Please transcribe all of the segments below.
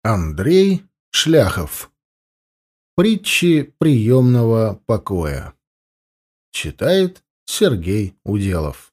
Андрей Шляхов. Притчи приемного покоя. Читает Сергей Уделов.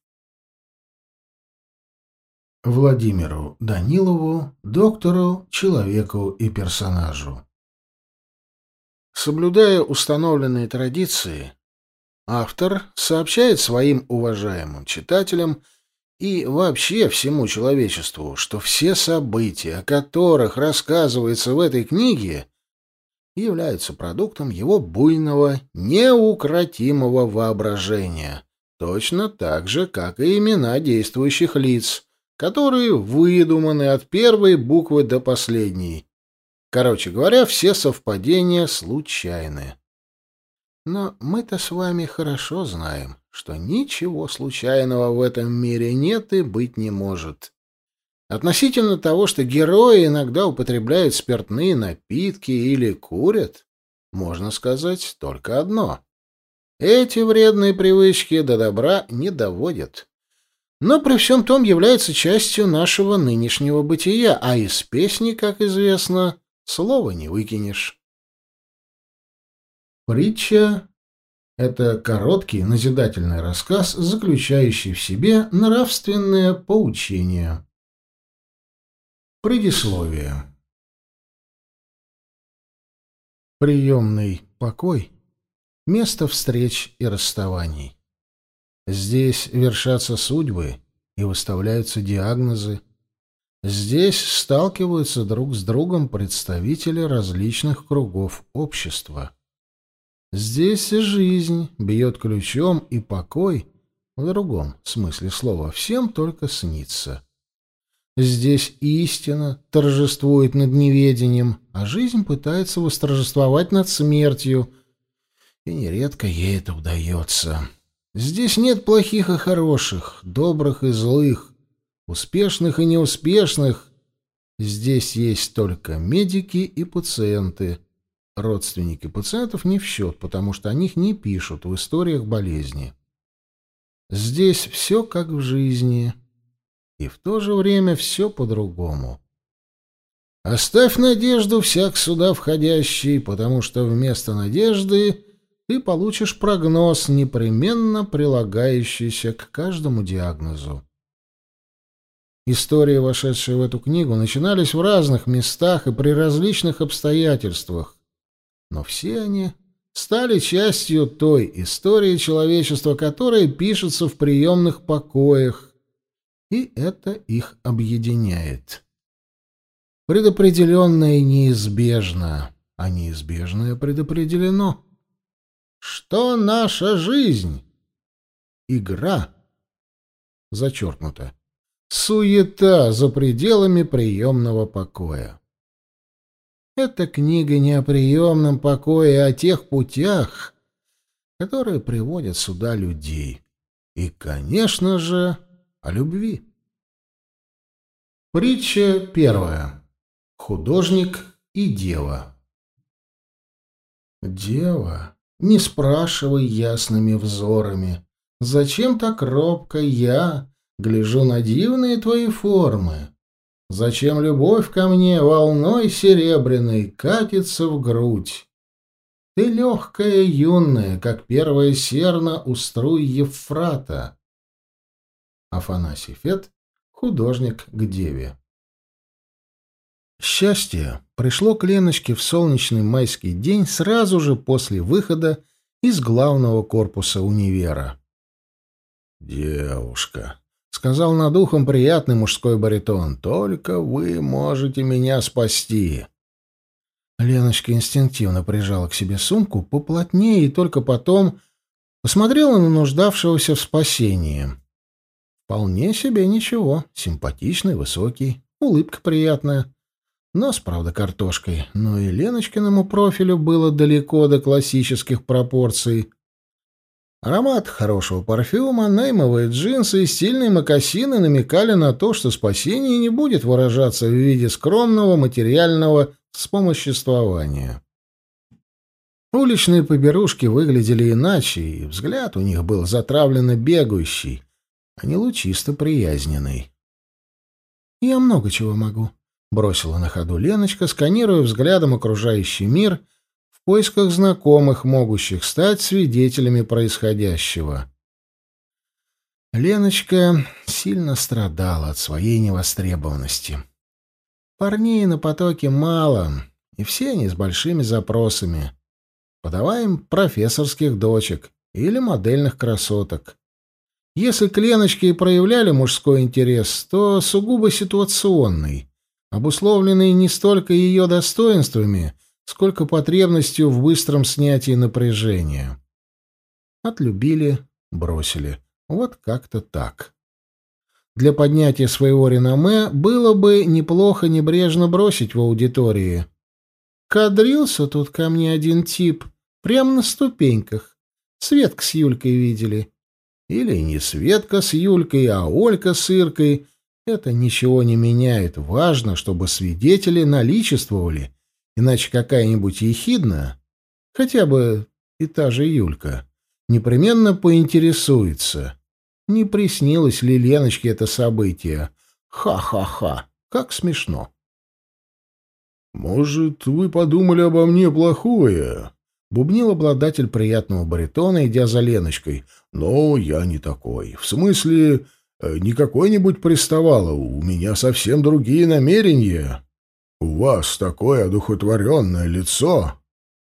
Владимиру Данилову, доктору, человеку и персонажу. Соблюдая установленные традиции, автор сообщает своим уважаемым читателям и вообще всему человечеству, что все события, о которых рассказывается в этой книге, являются продуктом его буйного, неукротимого воображения, точно так же, как и имена действующих лиц, которые выдуманы от первой буквы до последней. Короче говоря, все совпадения случайны. Но мы-то с вами хорошо знаем, что ничего случайного в этом мире нет и быть не может. Относительно того, что герои иногда употребляют спиртные напитки или курят, можно сказать только одно. Эти вредные привычки до добра не доводят. Но при всем том являются частью нашего нынешнего бытия, а из песни, как известно, слова не выкинешь. Притча — это короткий назидательный рассказ, заключающий в себе нравственное поучение. Предисловие. Приемный покой — место встреч и расставаний. Здесь вершатся судьбы и выставляются диагнозы. Здесь сталкиваются друг с другом представители различных кругов общества. Здесь жизнь бьет ключом, и покой, в другом смысле слова, всем только снится. Здесь истина торжествует над неведением, а жизнь пытается восторжествовать над смертью, и нередко ей это удается. Здесь нет плохих и хороших, добрых и злых, успешных и неуспешных. Здесь есть только медики и пациенты. Родственники пациентов не в счет, потому что о них не пишут в историях болезни. Здесь все как в жизни, и в то же время все по-другому. Оставь надежду всяк сюда входящий, потому что вместо надежды ты получишь прогноз, непременно прилагающийся к каждому диагнозу. Истории, вошедшие в эту книгу, начинались в разных местах и при различных обстоятельствах, но все они стали частью той истории человечества, которая пишется в приемных покоях, и это их объединяет. Предопределенное неизбежно, а неизбежное предопределено. Что наша жизнь? Игра. Зачеркнуто. Суета за пределами приемного покоя. Эта книга не о приемном покое, а о тех путях, которые приводят сюда людей. И, конечно же, о любви. Притча первая. Художник и дева. Дева, не спрашивай ясными взорами, зачем так робко я гляжу на дивные твои формы? Зачем любовь ко мне волной серебряной катится в грудь? Ты легкая, юная, как первая серна у струй Евфрата. Афанасий Фет, художник к деве. Счастье пришло к Леночке в солнечный майский день сразу же после выхода из главного корпуса универа. «Девушка», — сказал над ухом приятный мужской баритон, — «только вы можете меня спасти». Леночка инстинктивно прижала к себе сумку поплотнее и только потом посмотрела на нуждавшегося в спасении. Вполне себе ничего, симпатичный, высокий, улыбка приятная. Нос, правда, картошкой, но и Леночкиному профилю было далеко до классических пропорций. Аромат хорошего парфюма, наймовые джинсы и стильные мокасины намекали на то, что спасение не будет выражаться в виде скромного материального вспомоществования. Уличные поберушки выглядели иначе, и взгляд у них был затравленно бегающий, а не лучисто приязненный. «Я много чего могу. — бросила на ходу Леночка, сканируя взглядом окружающий мир в поисках знакомых, могущих стать свидетелями происходящего. Леночка сильно страдала от своей невостребованности. Парней на потоке мало, и все они с большими запросами. Подавай им профессорских дочек или модельных красоток. Если к Леночке и проявляли мужской интерес, то сугубо ситуационный, обусловленный не столько ее достоинствами, сколько потребностью в быстром снятии напряжения. Отлюбили, бросили. Вот как-то так. Для поднятия своего реноме было бы неплохо небрежно бросить в аудитории. Кадрился тут ко мне один тип, прямо на ступеньках. Светка с Юлькой видели. Или не Светка с Юлькой, а Олька с Иркой. Это ничего не меняет. Важно, чтобы свидетели наличествовали. Иначе какая-нибудь ехидна, хотя бы и та же Юлька, непременно поинтересуется, не приснилось ли Леночке это событие. Ха-ха-ха, как смешно. «Может, вы подумали обо мне плохое?» — бубнил обладатель приятного баритона, идя за Леночкой. «Но я не такой. В смысле, не какой-нибудь приставала. У меня совсем другие намерения. У вас такое одухотворенное лицо».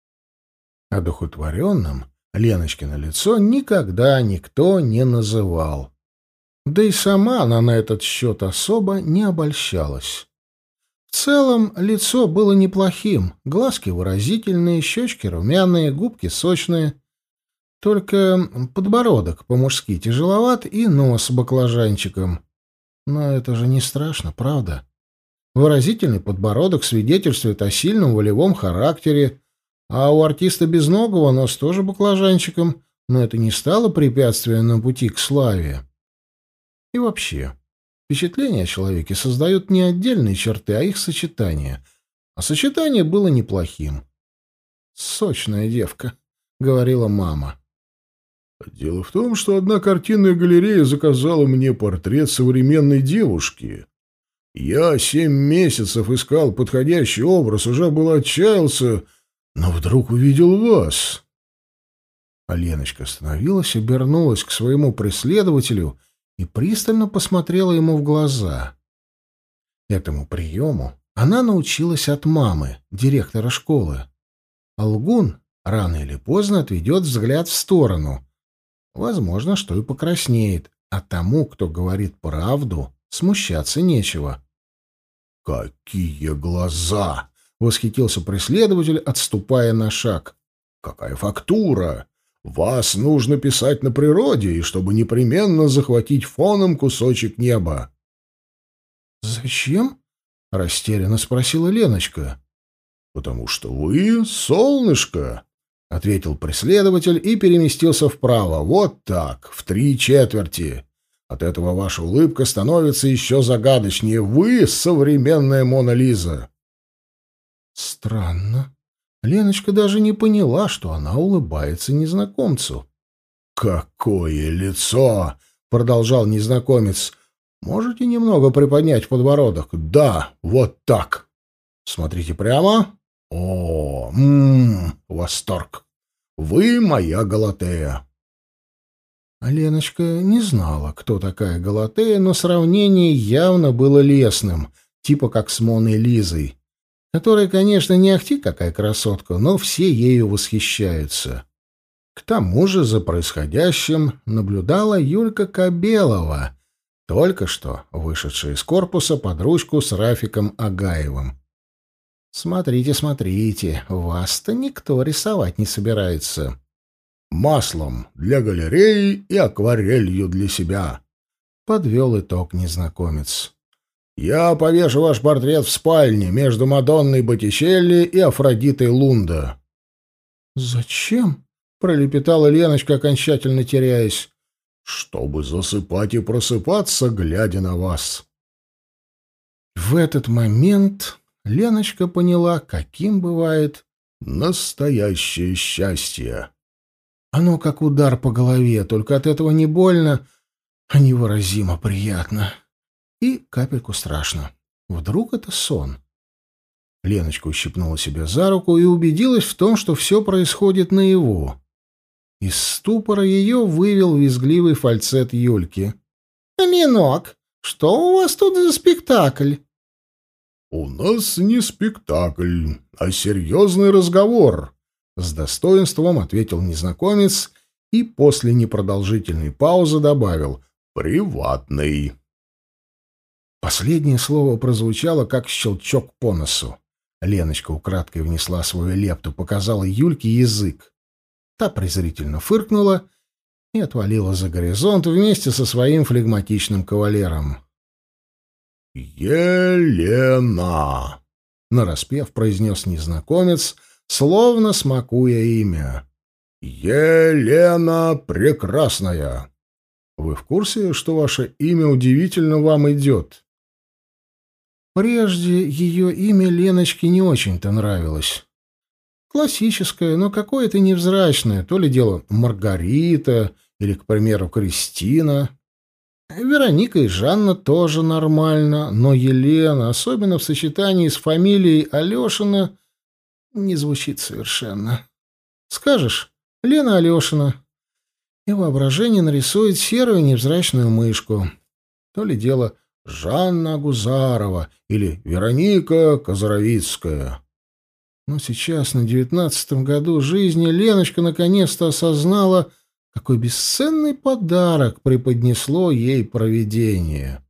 Одухотворенным Леночкино лицо никогда никто не называл. Да и сама она на этот счет особо не обольщалась. В целом, лицо было неплохим, глазки выразительные, щечки румяные, губки сочные. Только подбородок по-мужски тяжеловат и нос баклажанчиком. Но это же не страшно, правда? Выразительный подбородок свидетельствует о сильном волевом характере, а у артиста безногого нос тоже баклажанчиком, но это не стало препятствием на пути к славе. И вообще, впечатление о человеке создают не отдельные черты, а их сочетание. А сочетание было неплохим. «Сочная девка», — говорила мама. «Дело в том, что одна картинная галерея заказала мне портрет современной девушки. Я 7 месяцев искал подходящий образ, уже был отчаялся, но вдруг увидел вас». А Леночка остановилась, обернулась к своему преследователю и пристально посмотрела ему в глаза. Этому приему она научилась от мамы, директора школы. А лгун рано или поздно отведет взгляд в сторону. Возможно, что и покраснеет, а тому, кто говорит правду, смущаться нечего. «Какие глаза!» — восхитился преследователь, отступая на шаг. «Какая фактура! Вас нужно писать на природе, и чтобы непременно захватить фоном кусочек неба». «Зачем?» — растерянно спросила Леночка. «Потому что вы солнышко», — ответил Преследователь и переместился вправо. «вот так, в 3/4. От этого ваша улыбка становится еще загадочнее. Вы — современная Мона Лиза». Странно. Леночка даже не поняла, что она улыбается незнакомцу. «Какое лицо!» — продолжал незнакомец. «Можете немного приподнять подбородок?» «Да, вот так. Смотрите прямо. О, восторг! Вы моя Галатея». А Леночка не знала, кто такая Галатея, но сравнение явно было лестным, типа как с Моной Лизой, которая, конечно, не ахти какая красотка, но все ею восхищаются. К тому же за происходящим наблюдала Юлька Кобелова, только что вышедшая из корпуса под ручку с Рафиком Агаевым. «Смотрите, смотрите, вас-то никто рисовать не собирается». «Маслом для галереи и акварелью для себя», — подвел итог незнакомец. «Я повешу ваш портрет в спальне между Мадонной Боттичелли и Афродитой Лунда». «Зачем?» — пролепетала Леночка, окончательно теряясь. «Чтобы засыпать и просыпаться, глядя на вас». В этот момент Леночка поняла, каким бывает настоящее счастье. Оно как удар по голове, только от этого не больно, а невыразимо приятно. И капельку страшно. Вдруг это сон? Леночка ущипнула себя за руку и убедилась в том, что все происходит наяву. Из ступора ее вывел визгливый фальцет Юльки. «Ленок, что у вас тут за спектакль?» «У нас не спектакль, а серьезный разговор», — с достоинством ответил незнакомец и после непродолжительной паузы добавил «приватный». Последнее слово прозвучало, как щелчок по носу. Леночка украдкой внесла свою лепту, показала Юльке язык. Та презрительно фыркнула и отвалила за горизонт вместе со своим флегматичным кавалером. «Елена!» — нараспев произнес незнакомец, словно смакуя имя. «Елена Прекрасная! Вы в курсе, что ваше имя удивительно вам идет?» Прежде ее имя Леночке не очень-то нравилось. Классическое, но какое-то невзрачное, то ли дело Маргарита или, к примеру, Кристина. Вероника и Жанна тоже нормально, но Елена, особенно в сочетании с фамилией Алешина, не звучит совершенно. Скажешь «Лена Алешина», и воображение нарисует серую невзрачную мышку. То ли дело Жанна Агузарова или Вероника Козаровицкая. Но сейчас, на 19-м году жизни, Леночка наконец-то осознала, какой бесценный подарок преподнесло ей провидение.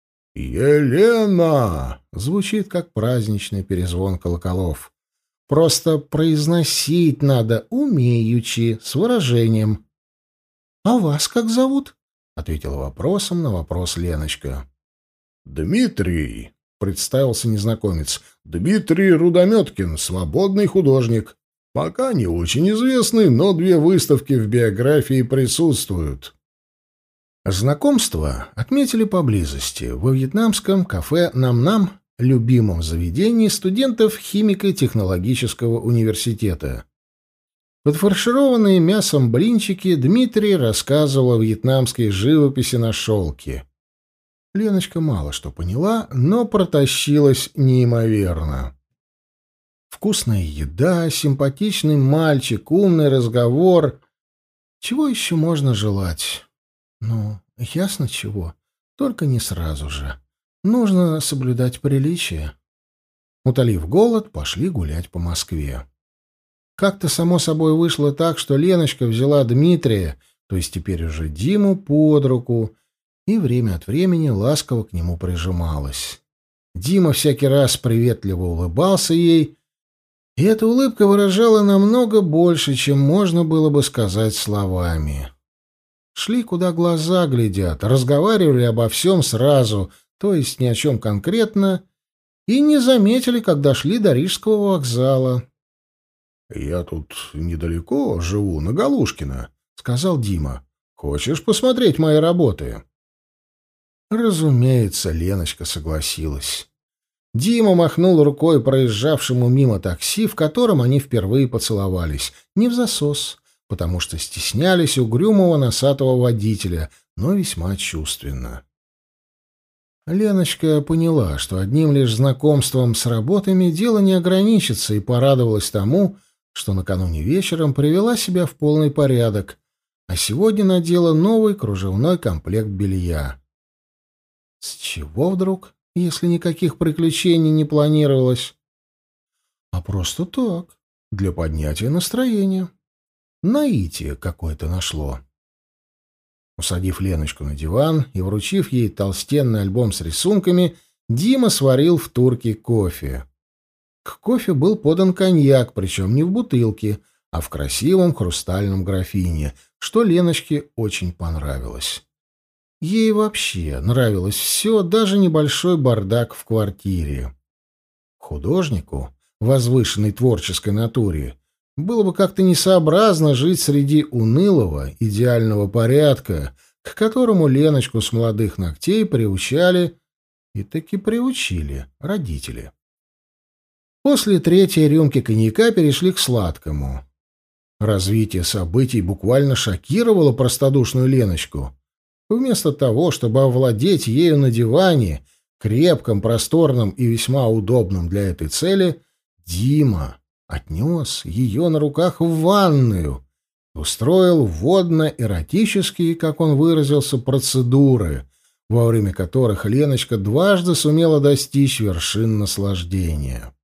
«Елена!» — звучит, как праздничный перезвон колоколов. Просто произносить надо умеючи, с выражением. «А вас как зовут?» — ответила вопросом на вопрос Леночка. «Дмитрий», — представился незнакомец, — «Дмитрий Рудометкин, свободный художник. Пока не очень известный, но 2 выставки в биографии присутствуют». Знакомство отметили поблизости, во вьетнамском кафе «Нам-Нам», любимом заведении студентов химико-технологического университета. Подфаршированные мясом блинчики Дмитрий рассказывал о вьетнамской живописи на шелке. Леночка мало что поняла, но протащилась неимоверно. Вкусная еда, симпатичный мальчик, умный разговор. Чего еще можно желать? Ну, ясно чего, только не сразу же. Нужно соблюдать приличие. Утолив голод, пошли гулять по Москве. Как-то само собой вышло так, что Леночка взяла Дмитрия, то есть теперь уже Диму, под руку, и время от времени ласково к нему прижималась. Дима всякий раз приветливо улыбался ей, и эта улыбка выражала намного больше, чем можно было бы сказать словами. Шли, куда глаза глядят, разговаривали обо всем сразу, то есть ни о чем конкретно, и не заметили, как дошли до Рижского вокзала. «Я тут недалеко живу, на Галушкина», — сказал Дима. «Хочешь посмотреть мои работы?» Разумеется, Леночка согласилась. Дима махнул рукой проезжавшему мимо такси, в котором они впервые поцеловались. Не в засос, потому что стеснялись угрюмого носатого водителя, но весьма чувственно. Леночка поняла, что одним лишь знакомством с работами дело не ограничится, и порадовалась тому, что накануне вечером привела себя в полный порядок, а сегодня надела новый кружевной комплект белья. С чего вдруг, если никаких приключений не планировалось? А просто так, для поднятия настроения. Наитие какое-то нашло. Усадив Леночку на диван и вручив ей толстенный альбом с рисунками, Дима сварил в турке кофе. К кофе был подан коньяк, причем не в бутылке, а в красивом хрустальном графине, что Леночке очень понравилось. Ей вообще нравилось все, даже небольшой бардак в квартире. Художнику, возвышенной творческой натуре, было бы как-то несообразно жить среди унылого, идеального порядка, к которому Леночку с молодых ногтей приучали, и таки приучили родители. После 3-й рюмки коньяка перешли к сладкому. Развитие событий буквально шокировало простодушную Леночку. Вместо того, чтобы овладеть ею на диване, крепком, просторном и весьма удобном для этой цели, Дима отнес ее на руках в ванную, устроил водно-эротические, как он выразился, процедуры, во время которых Леночка дважды сумела достичь вершин наслаждения.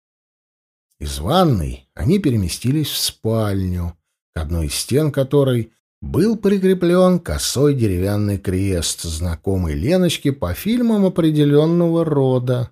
Из ванной они переместились в спальню, к одной из стен которой был прикреплен косой деревянный крест, знакомый Леночке по фильмам определенного рода.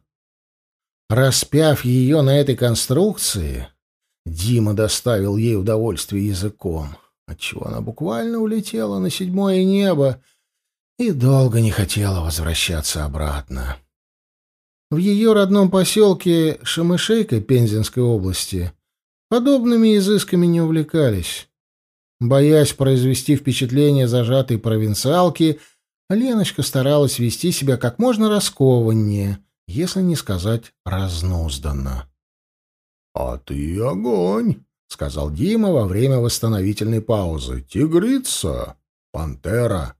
Распяв ее на этой конструкции, Дима доставил ей удовольствие языком, отчего она буквально улетела на седьмое небо и долго не хотела возвращаться обратно. В ее родном поселке Шемышейка Пензенской области подобными изысками не увлекались. Боясь произвести впечатление зажатой провинциалки, Леночка старалась вести себя как можно раскованнее, если не сказать разнузданно. — А ты огонь, — сказал Дима во время восстановительной паузы. — Тигрица, пантера.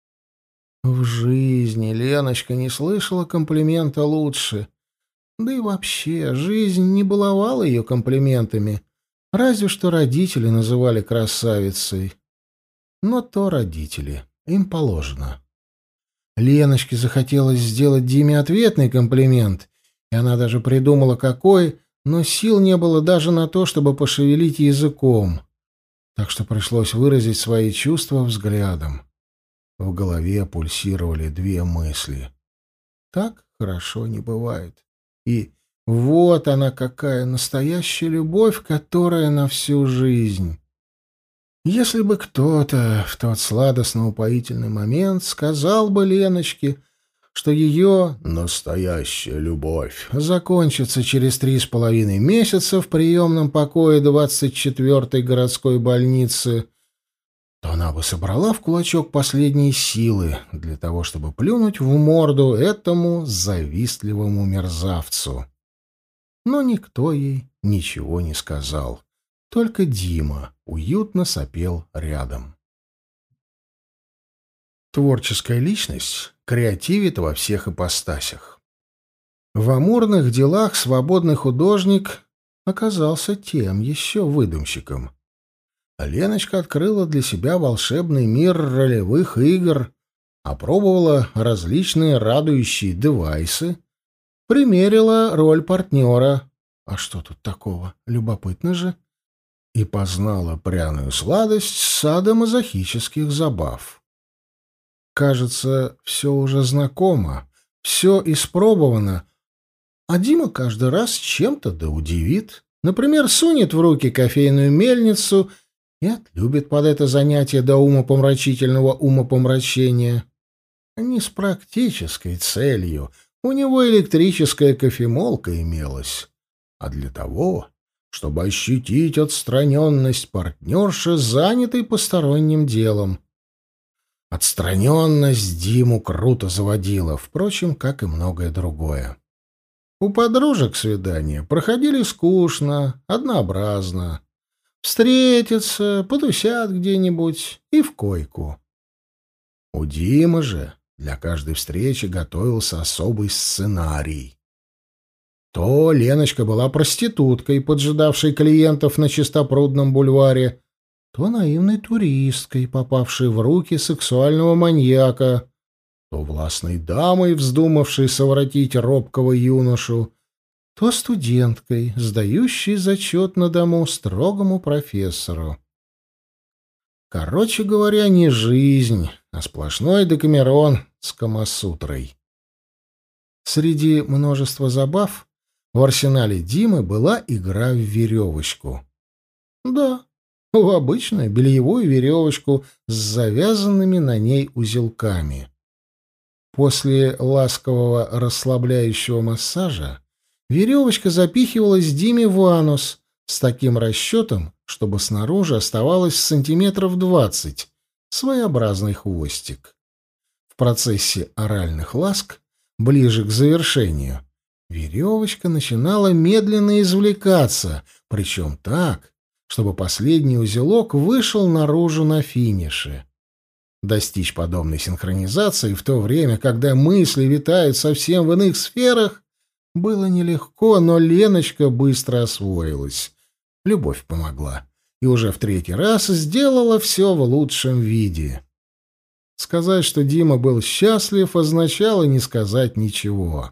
В жизни Леночка не слышала комплимента лучше. Да и вообще, жизнь не баловала ее комплиментами, разве что родители называли красавицей. Но то родители, им положено. Леночке захотелось сделать Диме ответный комплимент, и она даже придумала какой, но сил не было даже на то, чтобы пошевелить языком, так что пришлось выразить свои чувства взглядом. В голове пульсировали две мысли. Так хорошо не бывает. И вот она какая настоящая любовь, которая на всю жизнь. Если бы кто-то в тот сладостно-упоительный момент сказал бы Леночке, что ее настоящая любовь закончится через 3,5 месяца в приемном покое 24-й городской больницы, то она бы собрала в кулачок последние силы для того, чтобы плюнуть в морду этому завистливому мерзавцу. Но никто ей ничего не сказал. Только Дима уютно сопел рядом. Творческая личность креативит во всех ипостасях. В амурных делах свободный художник оказался тем еще выдумщиком. Леночка открыла для себя волшебный мир ролевых игр, опробовала различные радующие девайсы, примерила роль партнера. А что тут такого? Любопытно же. И познала пряную сладость садомазохических забав. Кажется, все уже знакомо, все испробовано, а Дима каждый раз чем-то да удивит. Например, сунет в руки кофейную мельницу и отлюбит под это занятие до умопомрачительного умопомрачения. Не с практической целью, у него электрическая кофемолка имелась, а для того, чтобы ощутить отстраненность партнерши, занятой посторонним делом. Отстраненность Диму круто заводила, впрочем, как и многое другое. У подружек свидания проходили скучно, однообразно. Встретятся, потусят где-нибудь и в койку. У Димы же для каждой встречи готовился особый сценарий. То Леночка была проституткой, поджидавшей клиентов на Чистопрудном бульваре, то наивной туристкой, попавшей в руки сексуального маньяка, то властной дамой, вздумавшей совратить робкого юношу, то студенткой, сдающей зачет на дому строгому профессору. Короче говоря, не жизнь, а сплошной Декамерон с Камасутрой. Среди множества забав в арсенале Димы была игра в веревочку. Да, в обычную бельевую веревочку с завязанными на ней узелками. После ласкового расслабляющего массажа веревочка запихивалась Диме в анус с таким расчетом, чтобы снаружи оставалось сантиметров 20, своеобразный хвостик. В процессе оральных ласк, ближе к завершению, веревочка начинала медленно извлекаться, причем так, чтобы последний узелок вышел наружу на финише. Достичь подобной синхронизации в то время, когда мысли витают совсем в иных сферах, было нелегко, но Леночка быстро освоилась. Любовь помогла. И уже в третий раз сделала все в лучшем виде. Сказать, что Дима был счастлив, означало не сказать ничего.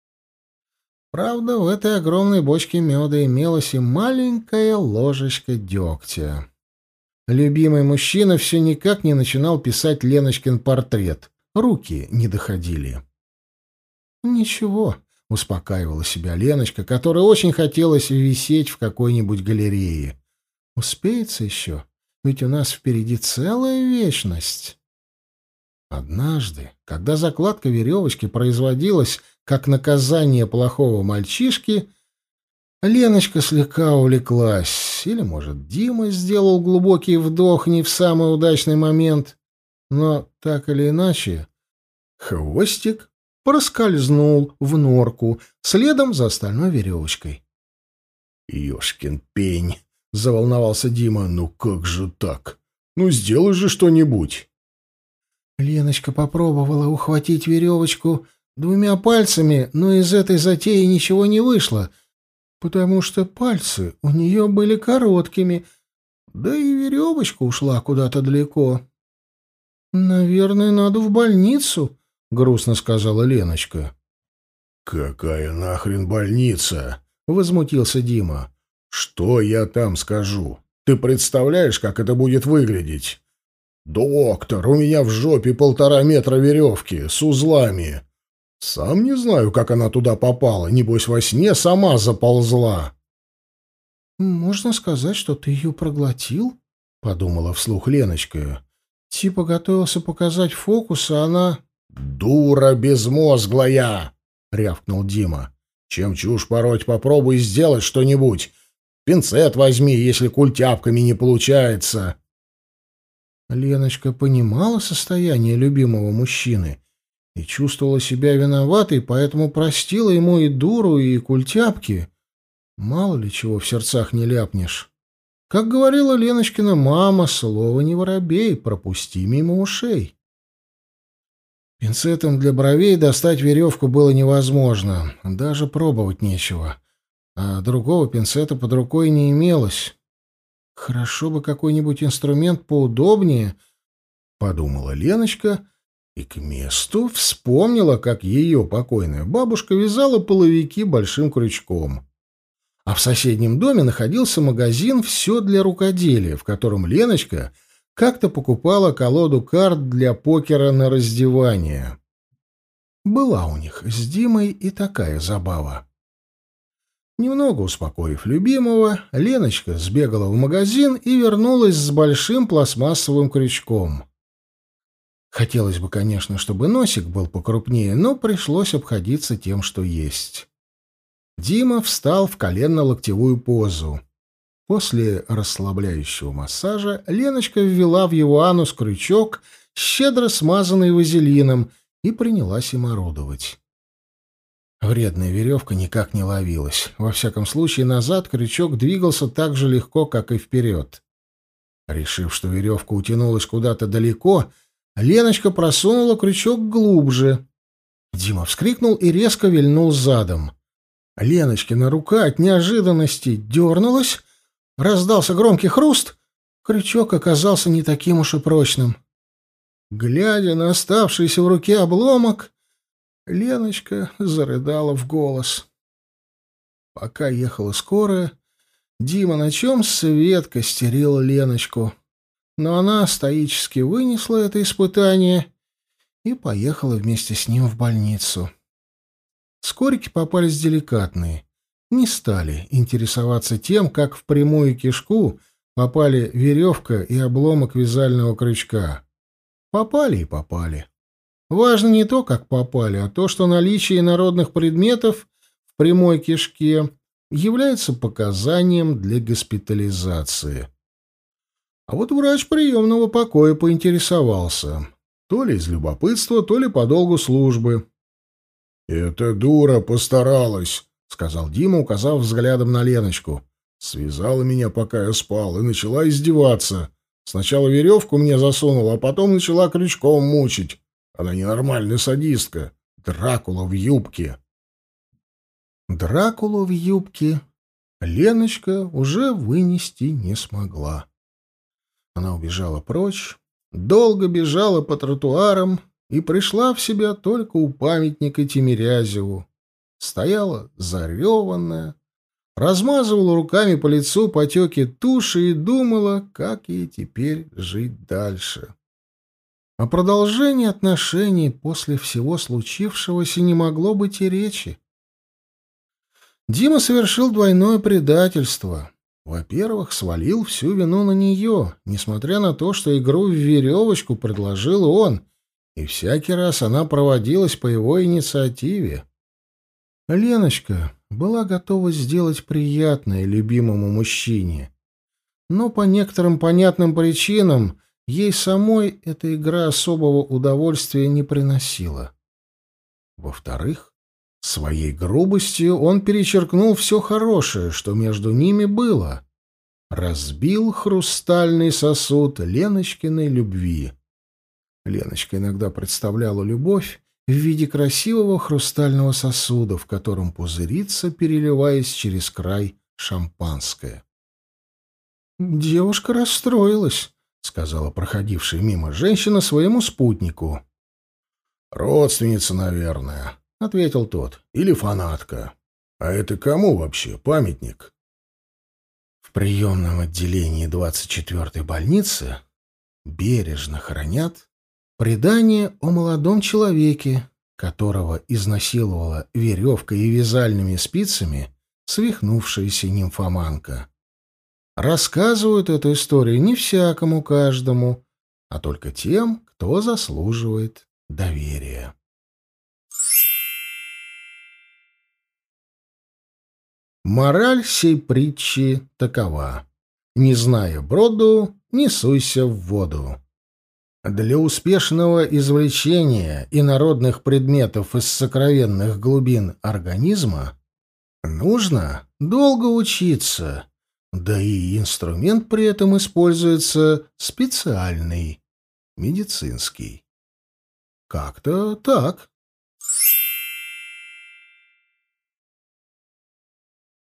Правда, в этой огромной бочке меда имелась и маленькая ложечка дегтя. Любимый мужчина все никак не начинал писать Леночкин портрет. Руки не доходили. «Ничего», — успокаивала себя Леночка, которой очень хотелось висеть в какой-нибудь галерее. «Успеется еще, ведь у нас впереди целая вечность». Однажды, когда закладка веревочки производилась как наказание плохого мальчишки, Леночка слегка увлеклась. Или, может, Дима сделал глубокий вдох не в самый удачный момент. Но, так или иначе, хвостик проскользнул в норку, следом за остальной веревочкой. «Ёшкин пень!» — заволновался Дима. «Ну как же так? Ну сделай же что-нибудь!» Леночка попробовала ухватить веревочку двумя пальцами, но из этой затеи ничего не вышло, потому что пальцы у нее были короткими, да и веревочка ушла куда-то далеко. «Наверное, надо в больницу», — грустно сказала Леночка. «Какая нахрен больница?» — возмутился Дима. «Что я там скажу? Ты представляешь, как это будет выглядеть? Доктор, у меня в жопе 1,5 метра веревки с узлами. Сам не знаю, как она туда попала. Небось, во сне сама заползла». «Можно сказать, что ты ее проглотил?» — подумала вслух Леночка. «Типа готовился показать фокус, а она...» «Дура безмозглая!» — рявкнул Дима. «Чем чушь пороть, попробуй сделать что-нибудь. Пинцет возьми, если культяпками не получается». Леночка понимала состояние любимого мужчины и чувствовала себя виноватой, поэтому простила ему и дуру, и культяпки. Мало ли чего в сердцах не ляпнешь. Как говорила Леночкина мама, слово не воробей, пропусти мимо ушей. Пинцетом для бровей достать веревку было невозможно, даже пробовать нечего, а другого пинцета под рукой не имелось. «Хорошо бы какой-нибудь инструмент поудобнее», — подумала Леночка, и к месту вспомнила, как ее покойная бабушка вязала половики большим крючком. А в соседнем доме находился магазин «Все для рукоделия», в котором Леночка как-то покупала колоду карт для покера на раздевание. Была у них с Димой и такая забава. Немного успокоив любимого, Леночка сбегала в магазин и вернулась с большим пластмассовым крючком. Хотелось бы, конечно, чтобы носик был покрупнее, но пришлось обходиться тем, что есть. Дима встал в коленно-локтевую позу. После расслабляющего массажа Леночка ввела в его анус крючок, щедро смазанный вазелином, и принялась им орудовать. Вредная веревка никак не ловилась. Во всяком случае, назад крючок двигался так же легко, как и вперед. Решив, что веревка утянулась куда-то далеко, Леночка просунула крючок глубже. Дима вскрикнул и резко вильнул задом. Леночкина рука от неожиданности дернулась, раздался громкий хруст, крючок оказался не таким уж и прочным. Глядя на оставшийся в руке обломок, Леночка зарыдала в голос. Пока ехала скорая, Дима, на чем свет костерил Леночку, но она стоически вынесла это испытание и поехала вместе с ним в больницу. Скорики попались деликатные, не стали интересоваться тем, как в прямую кишку попали веревка и обломок вязального крючка. Попали и попали. Важно не то, как попали, а то, что наличие инородных предметов в прямой кишке является показанием для госпитализации. А вот врач приемного покоя поинтересовался, то ли из любопытства, то ли по долгу службы. «Эта дура постаралась», — сказал Дима, указав взглядом на Леночку. «Связала меня, пока я спал, и начала издеваться. Сначала веревку мне засунула, а потом начала крючком мучить. Она ненормальная садистка. Дракула в юбке. Дракулу в юбке Леночка уже вынести не смогла. Она убежала прочь, долго бежала по тротуарам и пришла в себя только у памятника Тимирязеву. Стояла зареванная, размазывала руками по лицу потеки туши и думала, как ей теперь жить дальше. О продолжении отношений после всего случившегося не могло быть и речи. Дима совершил двойное предательство. Во-первых, свалил всю вину на нее, несмотря на то, что игру в веревочку предложил он, и всякий раз она проводилась по его инициативе. Леночка была готова сделать приятное любимому мужчине, но по некоторым понятным причинам ей самой эта игра особого удовольствия не приносила. Во-вторых, своей грубостью он перечеркнул все хорошее, что между ними было. Разбил хрустальный сосуд Леночкиной любви. Леночка иногда представляла любовь в виде красивого хрустального сосуда, в котором пузырится, переливаясь через край, шампанское. «Девушка расстроилась», — сказала проходившая мимо женщина своему спутнику. «Родственница, наверное», — ответил тот. «Или фанатка. А это кому вообще памятник?» В приемном отделении 24-й больницы бережно хранят предание о молодом человеке, которого изнасиловала веревкой и вязальными спицами свихнувшаяся нимфоманка. Рассказывают эту историю не всякому каждому, а только тем, кто заслуживает доверия. Мораль сей притчи такова: не зная броду, не суйся в воду. Для успешного извлечения инородных предметов из сокровенных глубин организма нужно долго учиться, да и инструмент при этом используется специальный, медицинский. Как-то так.